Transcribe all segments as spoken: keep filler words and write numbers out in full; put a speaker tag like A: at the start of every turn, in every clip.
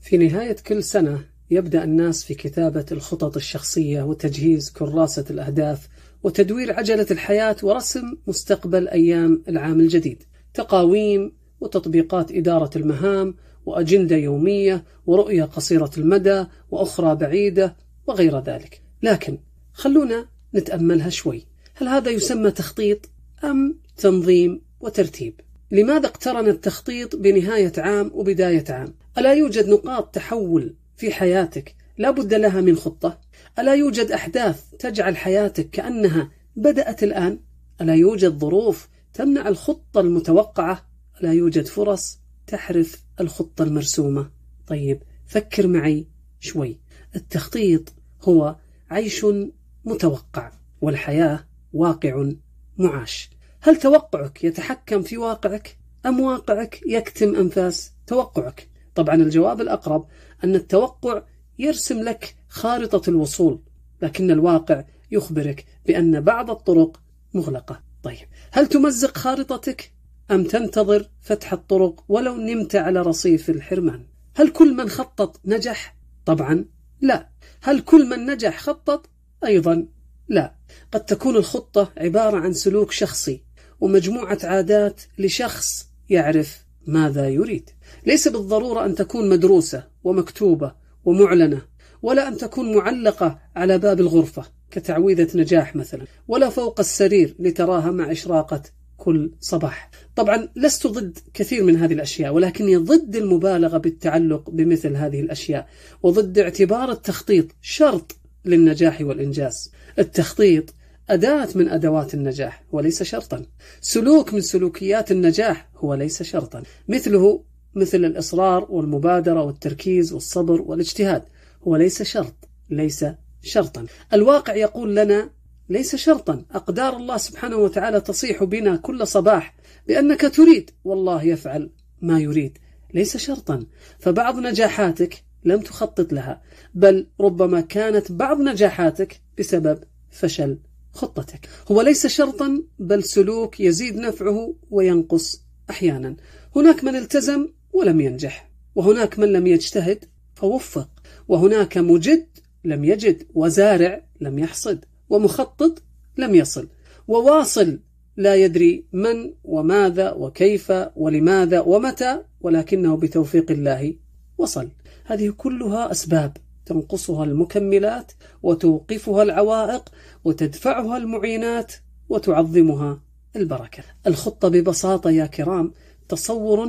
A: في نهاية كل سنة يبدأ الناس في كتابة الخطط الشخصية وتجهيز كراسة الأهداف وتدوير عجلة الحياة ورسم مستقبل أيام العام الجديد، تقاويم وتطبيقات إدارة المهام وأجندة يومية ورؤية قصيرة المدى وأخرى بعيدة وغير ذلك. لكن خلونا نتأملها شوي، هل هذا يسمى تخطيط أم تنظيم وترتيب؟ لماذا اقترن التخطيط بنهاية عام وبداية عام؟ ألا يوجد نقاط تحول في حياتك لا بد لها من خطة؟ ألا يوجد أحداث تجعل حياتك كأنها بدأت الآن؟ ألا يوجد ظروف تمنع الخطة المتوقعة؟ ألا يوجد فرص تحرف الخطة المرسومة؟ طيب فكر معي شوي. التخطيط هو عيش متوقع، والحياة واقع معاش. هل توقعك يتحكم في واقعك أم واقعك يكتم أنفاس توقعك؟ طبعا الجواب الأقرب أن التوقع يرسم لك خارطة الوصول، لكن الواقع يخبرك بأن بعض الطرق مغلقة. طيب هل تمزق خارطتك أم تنتظر فتح الطرق ولو نمت على رصيف الحرمان؟ هل كل من خطط نجح؟ طبعا لا. هل كل من نجح خطط؟ أيضا لا. قد تكون الخطة عبارة عن سلوك شخصي ومجموعة عادات لشخص يعرف ماذا يريد. ليس بالضرورة أن تكون مدروسة ومكتوبة ومعلنة، ولا أن تكون معلقة على باب الغرفة كتعويذة نجاح مثلا، ولا فوق السرير لتراها مع إشراقة كل صباح. طبعا لست ضد كثير من هذه الأشياء، ولكني ضد المبالغة بالتعلق بمثل هذه الأشياء، وضد اعتبار التخطيط شرط للنجاح والإنجاز. التخطيط أداة من أدوات النجاح وليس شرطا، سلوك من سلوكيات النجاح هو ليس شرطا، مثله مثل الإصرار والمبادرة والتركيز والصبر والاجتهاد هو ليس شرط، ليس شرطا. الواقع يقول لنا ليس شرطا. أقدار الله سبحانه وتعالى تصيح بنا كل صباح بأنك تريد، والله يفعل ما يريد، ليس شرطا. فبعض نجاحاتك لم تخطط لها، بل ربما كانت بعض نجاحاتك بسبب فشل خطتك. هو ليس شرطا بل سلوك يزيد نفعه وينقص أحيانا. هناك من التزم ولم ينجح، وهناك من لم يجتهد فوفق، وهناك مجد لم يجد، وزارع لم يحصد، ومخطط لم يصل، وواصل لا يدري من وماذا وكيف ولماذا ومتى، ولكنه بتوفيق الله وصل. هذه كلها أسباب تنقصها المكملات وتوقفها العوائق وتدفعها المعينات وتعظمها البركة. الخطة ببساطة يا كرام تصور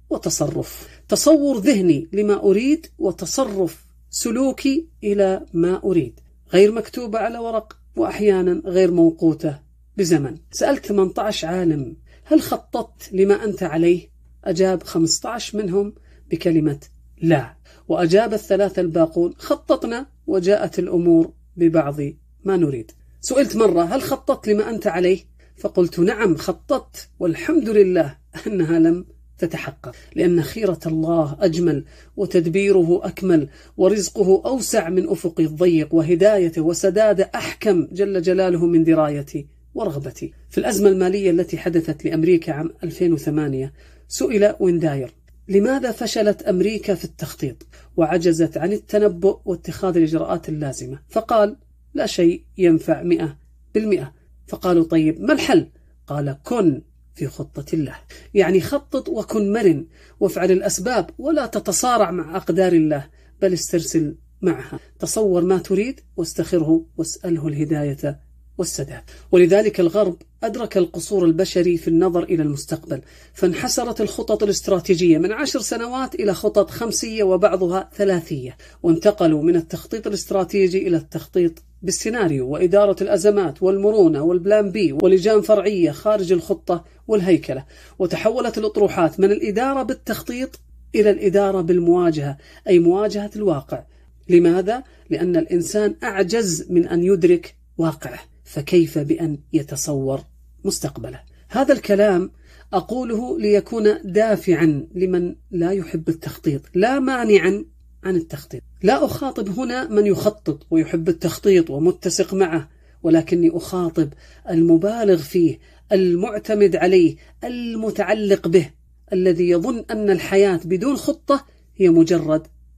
A: وتصرف، تصور ذهني لما أريد وتصرف سلوكي إلى ما أريد، غير مكتوبة على ورق وأحيانا غير موقوتة بزمن. سألت ثمانية عشر عالم هل خططت لما أنت عليه؟ أجاب خمسة عشر منهم بكلمة لا، وأجاب الثلاثة الباقون خططنا وجاءت الأمور ببعض ما نريد. سئلت مرة هل خططت لما أنت عليه؟ فقلت نعم خططت، والحمد لله أنها لم تتحقق، لأن خيرة الله أجمل وتدبيره أكمل ورزقه أوسع من أفق الضيق وهدايته وسداد أحكم جل جلاله من درايتي ورغبتي. في الأزمة المالية التي حدثت لأمريكا عام ألفين وثمانية سئل وينداير لماذا فشلت أمريكا في التخطيط وعجزت عن التنبؤ واتخاذ الإجراءات اللازمة؟ فقال لا شيء ينفع مئة بالمئة. فقالوا طيب ما الحل؟ قال كن في خطة الله، يعني خطط وكن مرن وافعل الأسباب ولا تتصارع مع أقدار الله، بل استرسل معها. تصور ما تريد واستخره واسأله الهداية والسداد. ولذلك الغرب أدرك القصور البشري في النظر إلى المستقبل، فانحسرت الخطط الاستراتيجية من عشر سنوات إلى خطط خمسية وبعضها ثلاثية، وانتقلوا من التخطيط الاستراتيجي إلى التخطيط بالسيناريو وإدارة الأزمات والمرونة والبلان بي ولجان فرعية خارج الخطة والهيكلة. وتحولت الأطروحات من الإدارة بالتخطيط إلى الإدارة بالمواجهة، أي مواجهة الواقع. لماذا؟ لأن الإنسان أعجز من أن يدرك واقعه، فكيف بأن يتصور مستقبله؟ هذا الكلام أقوله ليكون دافعا لمن لا يحب التخطيط، لا مانعا عن التخطيط. لا أخاطب هنا من يخطط ويحب التخطيط ومتسق معه، ولكني أخاطب المبالغ فيه، المعتمد عليه، المتعلق به، الذي يظن أن الحياة بدون خطة هي مجرد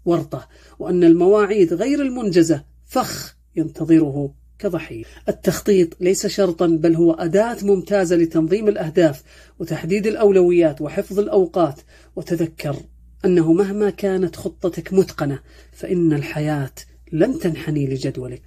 A: ورطة، وأن المواعيد غير المنجزة فخ ينتظره كضحية. التخطيط ليس شرطا، بل هو أداة ممتازة لتنظيم الأهداف وتحديد الأولويات وحفظ الأوقات. وتذكر أنه مهما كانت خطتك متقنة فإن الحياة لن تنحني لجدولك.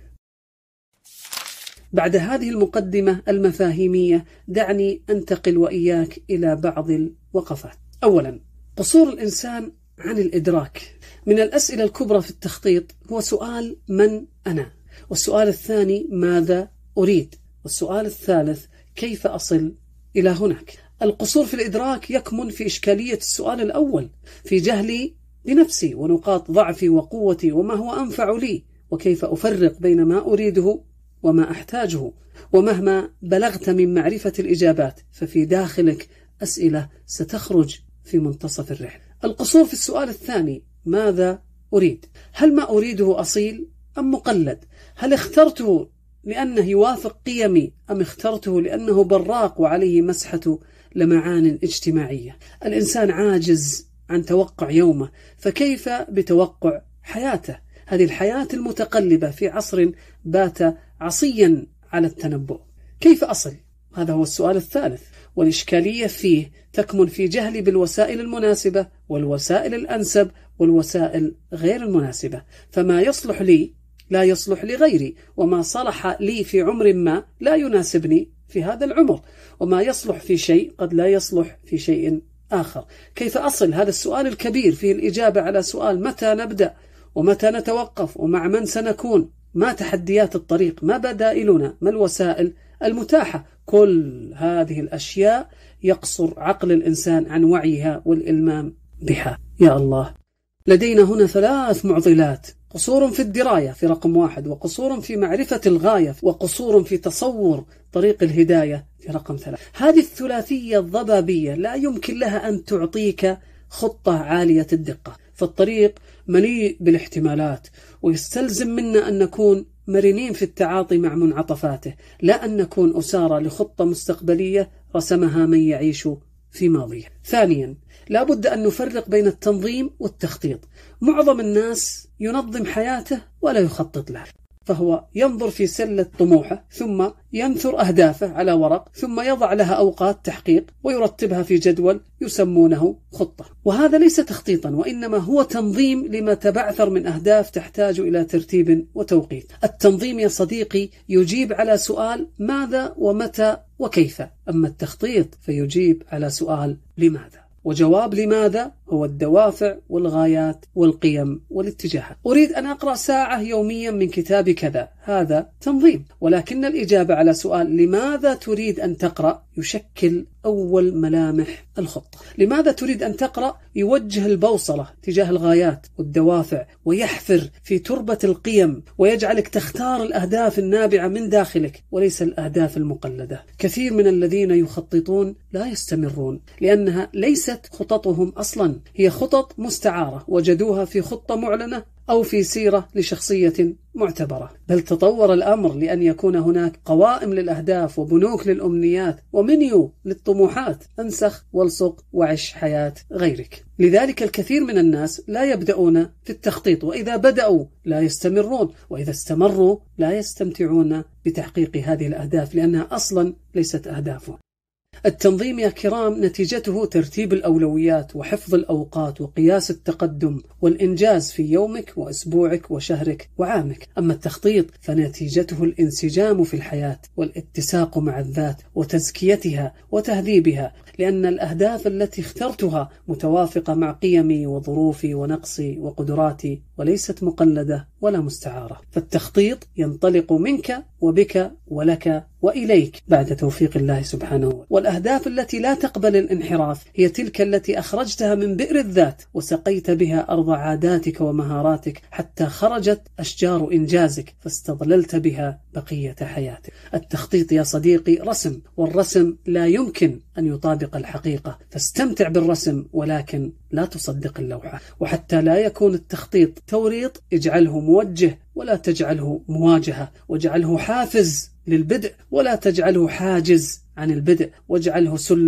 A: بعد هذه المقدمة المفاهيمية دعني أنتقل وإياك إلى بعض الوقفات. أولا، قصور الإنسان عن الإدراك. من الأسئلة الكبرى في التخطيط هو سؤال من أنا، والسؤال الثاني ماذا أريد، والسؤال الثالث كيف أصل إلى هناك. القصور في الإدراك يكمن في إشكالية السؤال الأول، في جهلي بنفسي ونقاط ضعفي وقوتي وما هو أنفع لي، وكيف أفرق بين ما أريده وما أحتاجه. ومهما بلغت من معرفة الإجابات ففي داخلك أسئلة ستخرج في منتصف الرحلة. القصور في السؤال الثاني ماذا أريد. هل ما أريده أصيل أم مقلد؟ هل اخترته لأنه يوافق قيمي أم اخترته لأنه براق وعليه مسحة لمعان اجتماعية؟ الإنسان عاجز عن توقع يومه، فكيف بتوقع حياته؟ هذه الحياة المتقلبة في عصر بات عصيا على التنبؤ. كيف أصل؟ هذا هو السؤال الثالث، والإشكالية فيه تكمن في جهلي بالوسائل المناسبة والوسائل الأنسب والوسائل غير المناسبة. فما يصلح لي لا يصلح لغيري، وما صلح لي في عمر ما لا يناسبني في هذا العمر، وما يصلح في شيء قد لا يصلح في شيء آخر. كيف أصل؟ هذا السؤال الكبير فيه الإجابة على سؤال متى نبدأ ومتى نتوقف ومع من سنكون، ما تحديات الطريق، ما بدائلنا، ما الوسائل المتاحة. كل هذه الأشياء يقصر عقل الإنسان عن وعيها والإلمام بها. يا الله، لدينا هنا ثلاث معضلات: قصور في الدراية في رقم واحد، وقصور في معرفة الغاية، وقصور في تصور طريق الهداية في رقم ثلاث. هذه الثلاثية الضبابية لا يمكن لها أن تعطيك خطة عالية الدقة، فالطريق مليء بالاحتمالات، ويستلزم منا أن نكون مرنين في التعاطي مع منعطفاته، لا أن نكون أسارى لخطة مستقبلية رسمها من يعيش في ماضيه. ثانيا، لا بد أن نفرق بين التنظيم والتخطيط. معظم الناس ينظم حياته ولا يخطط لها، فهو ينظر في سلة طموحه ثم ينثر أهدافه على ورق ثم يضع لها أوقات تحقيق ويرتبها في جدول يسمونه خطة. وهذا ليس تخطيطا، وإنما هو تنظيم لما تبعثر من أهداف تحتاج إلى ترتيب وتوقيت. التنظيم يا صديقي يجيب على سؤال ماذا ومتى وكيف، أما التخطيط فيجيب على سؤال لماذا، وجواب لماذا هو الدوافع والغايات والقيم والاتجاهات. أريد أن أقرأ ساعة يوميا من كتاب كذا، هذا تنظيم، ولكن الإجابة على سؤال لماذا تريد أن تقرأ يشكل أول ملامح الخطة. لماذا تريد أن تقرأ يوجه البوصلة تجاه الغايات والدوافع، ويحفر في تربة القيم، ويجعلك تختار الأهداف النابعة من داخلك وليس الأهداف المقلدة. كثير من الذين يخططون لا يستمرون لأنها ليست خططهم أصلا، هي خطط مستعارة وجدوها في خطة معلنة أو في سيرة لشخصية معتبرة. بل تطور الأمر لأن يكون هناك قوائم للأهداف وبنوك للأمنيات ومنيو للطموحات. انسخ والصق وعش حياة غيرك. لذلك الكثير من الناس لا يبدأون في التخطيط، وإذا بدأوا لا يستمرون، وإذا استمروا لا يستمتعون بتحقيق هذه الأهداف لأنها أصلا ليست أهدافهم. التنظيم يا كرام نتيجته ترتيب الأولويات وحفظ الأوقات وقياس التقدم والإنجاز في يومك وأسبوعك وشهرك وعامك. أما التخطيط فنتيجته الانسجام في الحياة والاتساق مع الذات وتزكيتها وتهذيبها، لأن الأهداف التي اخترتها متوافقة مع قيمي وظروفي ونقصي وقدراتي وليست مقلدة ولا مستعارة. فالتخطيط ينطلق منك وبك ولك وإليك بعد توفيق الله سبحانه وتعالى. والأهداف التي لا تقبل الانحراف هي تلك التي أخرجتها من بئر الذات وسقيت بها أرض عاداتك ومهاراتك حتى خرجت أشجار إنجازك فاستظللت بها بقية حياتك. التخطيط يا صديقي رسم، والرسم لا يمكن أن يطابق الحقيقة، فاستمتع بالرسم ولكن لا تصدق اللوحة. وحتى لا يكون التخطيط توريط اجعله موجه ولا تجعله مواجهة، واجعله حافز للبدء ولا تجعله حاجز عن البدء، واجعله سلم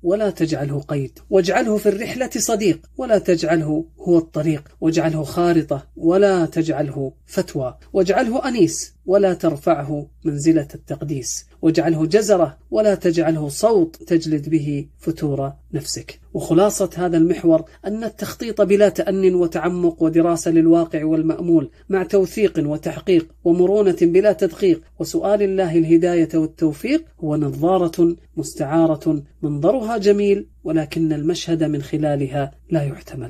A: ولا تجعله قيد، واجعله في الرحلة صديق ولا تجعله هو الطريق، واجعله خارطة ولا تجعله فتوى، واجعله أنيس ولا ترفعه منزلة التقديس، واجعله جزرة ولا تجعله صوت تجلد به فتور نفسك. وخلاصة هذا المحور أن التخطيط بلا تأن وتعمق ودراسة للواقع والمأمول مع توثيق وتحقيق ومرونة بلا تدقيق وسؤال الله الهداية والتوفيق هو نظارة مستعارة منظرها جميل ولكن المشهد من خلالها لا يحتمل.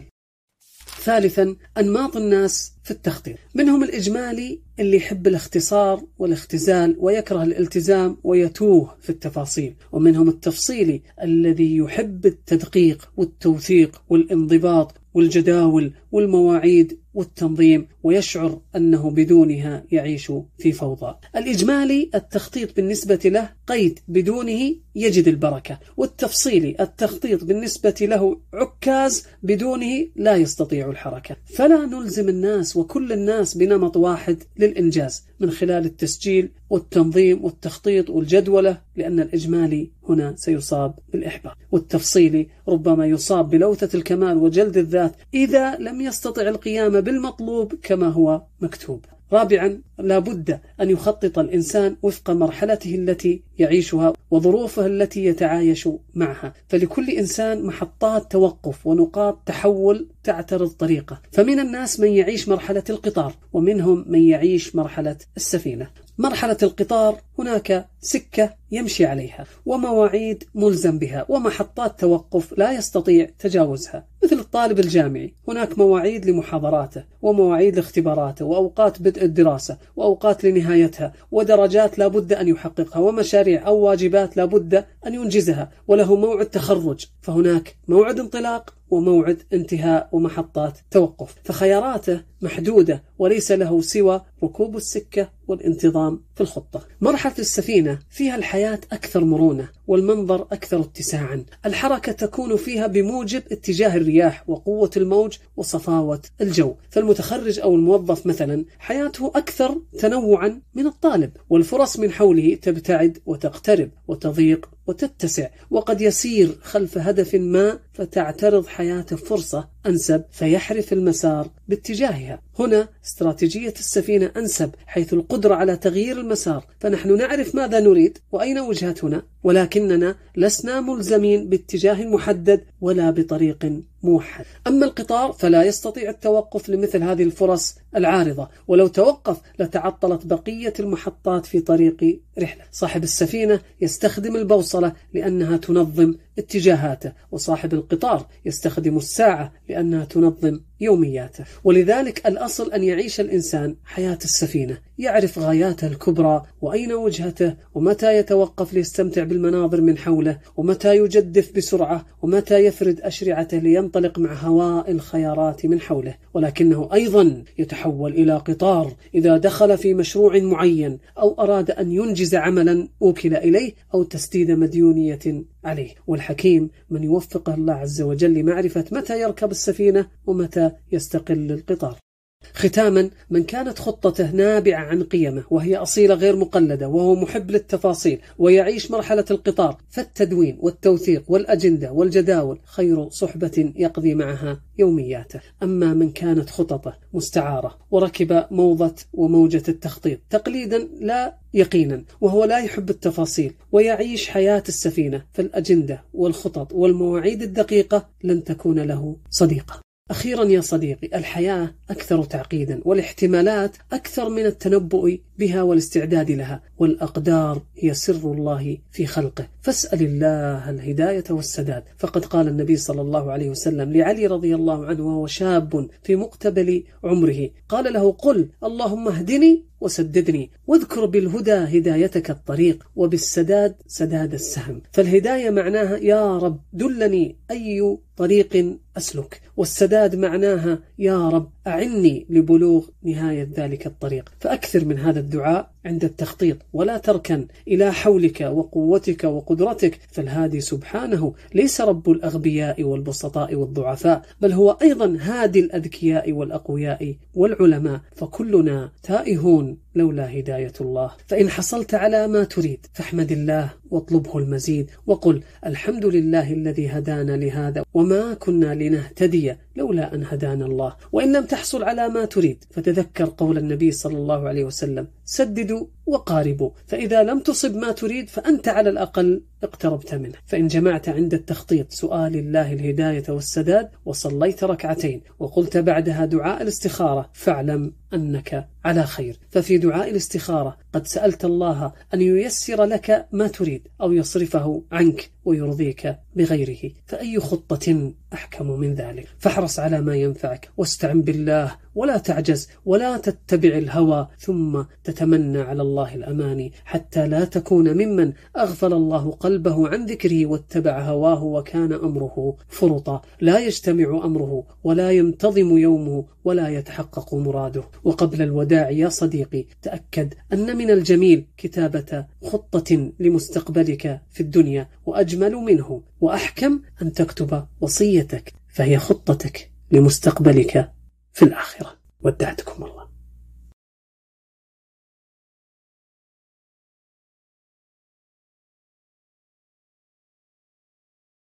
A: ثالثا، أنماط الناس في التخطيط، منهم الإجمالي اللي يحب الاختصار والاختزال ويكره الالتزام ويتوه في التفاصيل، ومنهم التفصيلي الذي يحب التدقيق والتوثيق والانضباط والجداول والمواعيد والتنظيم ويشعر أنه بدونها يعيش في فوضى. الإجمالي التخطيط بالنسبة له قيد بدونه يجد البركة، والتفصيلي التخطيط بالنسبة له عكاز بدونه لا يستطيع الحركة. فلا نلزم الناس وكل الناس بنمط واحد للإنجاز من خلال التسجيل والتنظيم والتخطيط والجدولة، لأن الإجمالي هنا سيصاب بالإحباط، والتفصيلي ربما يصاب بلوثة الكمال وجلد الذات إذا لم يستطع القيام بالمطلوب كما هو مكتوب. رابعا، لا بد أن يخطط الإنسان وفق مرحلته التي يعيشها وظروفه التي يتعايش معها، فلكل إنسان محطات توقف ونقاط تحول تعترض طريقه، فمن الناس من يعيش مرحلة القطار ومنهم من يعيش مرحلة السفينة. مرحلة القطار هناك سكة يمشي عليها ومواعيد ملزم بها ومحطات توقف لا يستطيع تجاوزها، مثل الطالب الجامعي هناك مواعيد لمحاضراته ومواعيد لاختباراته وأوقات بدء الدراسة وأوقات لنهايتها ودرجات لا بد أن يحققها ومشاريع أو واجبات لا بد أن ينجزها وله موعد تخرج، فهناك موعد انطلاق وموعد انتهاء ومحطات توقف، فخياراته محدودة وليس له سوى ركوب السكة والانتظام في الخطة. مرحلة السفينة فيها الحياة أكثر مرونة والمنظر أكثر اتساعا، الحركة تكون فيها بموجب اتجاه الرياح وقوة الموج وصفاوة الجو، فالمتخرج أو الموظف مثلا حياته أكثر تنوعا من الطالب، والفرص من حوله تبتعد وتقترب وتضيق وتتسع، وقد يسير خلف هدف ما فتعترض حياته فرصة أنسب فيحرف المسار باتجاهها. هنا استراتيجية السفينة أنسب حيث القدرة على تغيير المسار، فنحن نعرف ماذا نريد وأين وجهتنا، ولكننا لسنا ملزمين باتجاه محدد ولا بطريق موحد. أما القطار فلا يستطيع التوقف لمثل هذه الفرص العارضة، ولو توقف لتعطلت بقية المحطات في طريق رحلة. صاحب السفينة يستخدم البوصلة لأنها تنظم اتجاهاته، وصاحب القطار يستخدم الساعة لأنها تنظم يومياته. ولذلك الأصل أن يعيش الإنسان حياة السفينة، يعرف غاياته الكبرى وأين وجهته ومتى يتوقف ليستمتع بالمناظر من حوله ومتى يجدف بسرعة ومتى يفرد أشرعته لينطلق مع هواء الخيارات من حوله. ولكنه أيضا يتحول إلى قطار إذا دخل في مشروع معين أو أراد أن ينجز عملا أوكل إليه أو تسديد مديونية عليه. والحكيم من يوفقه الله عز وجل لمعرفة متى يركب السفينة ومتى يستقل القطار. ختاما، من كانت خطته نابعة عن قيمه وهي أصيلة غير مقلدة وهو محب للتفاصيل ويعيش مرحلة القطار، فالتدوين والتوثيق والأجندة والجداول خير صحبة يقضي معها يومياته. أما من كانت خططه مستعارة وركب موضة وموجة التخطيط تقليدا لا يقينا وهو لا يحب التفاصيل ويعيش حياة السفينة، فالأجندة والخطط والمواعيد الدقيقة لن تكون له صديقة. أخيرا يا صديقي، الحياة أكثر تعقيدا والاحتمالات أكثر من التنبؤ بها والاستعداد لها، والأقدار هي سر الله في خلقه، فاسأل الله الهداية والسداد. فقد قال النبي صلى الله عليه وسلم لعلي رضي الله عنه وهو شاب في مقتبل عمره، قال له: قل اللهم اهدني وسددني، واذكر بالهدى هدايتك الطريق وبالسداد سداد السهم. فالهداية معناها يا رب دلني أي طريق أسلك، والسداد معناها يا رب أعني لبلوغ نهاية ذلك الطريق. فأكثر من هذا الدعاء عند التخطيط، ولا تركن إلى حولك وقوتك وقدرتك، فالهادي سبحانه ليس رب الأغبياء والبسطاء والضعفاء، بل هو أيضا هادي الأذكياء والأقوياء والعلماء، فكلنا تائهون لولا هداية الله. فإن حصلت على ما تريد فاحمد الله واطلبه المزيد، وقل الحمد لله الذي هدانا لهذا وما كنا لنهتدي لولا أن هدانا الله. وإن لم تحصل على ما تريد فتذكر قول النبي صلى الله عليه وسلم: سددوا وقاربوا، فإذا لم تصب ما تريد فأنت على الأقل اقتربت منه. فإن جمعت عند التخطيط سؤال الله الهداية والسداد وصليت ركعتين وقلت بعدها دعاء الاستخارة فاعلم أنك على خير. ففي دعاء الاستخارة قد سألت الله أن ييسر لك ما تريد أو يصرفه عنك ويرضيك بغيره، فأي خطة أحكم من ذلك؟ فاحرص على ما ينفعك واستعن بالله ولا تعجز ولا تتبع الهوى ثم تتمنى على الله الأماني، حتى لا تكون ممن أغفل الله قلبه عن ذكره واتبع هواه وكان أمره فرطا. لا يجتمع أمره ولا ينتظم يومه ولا يتحقق مراده. وقبل الوداع يا صديقي تأكد أن من الجميل كتابة خطة لمستقبلك في الدنيا، وأجمل منه وأحكم أن تكتب وصيتك، فهي خطتك لمستقبلك في الآخرة. ودعتكم الله.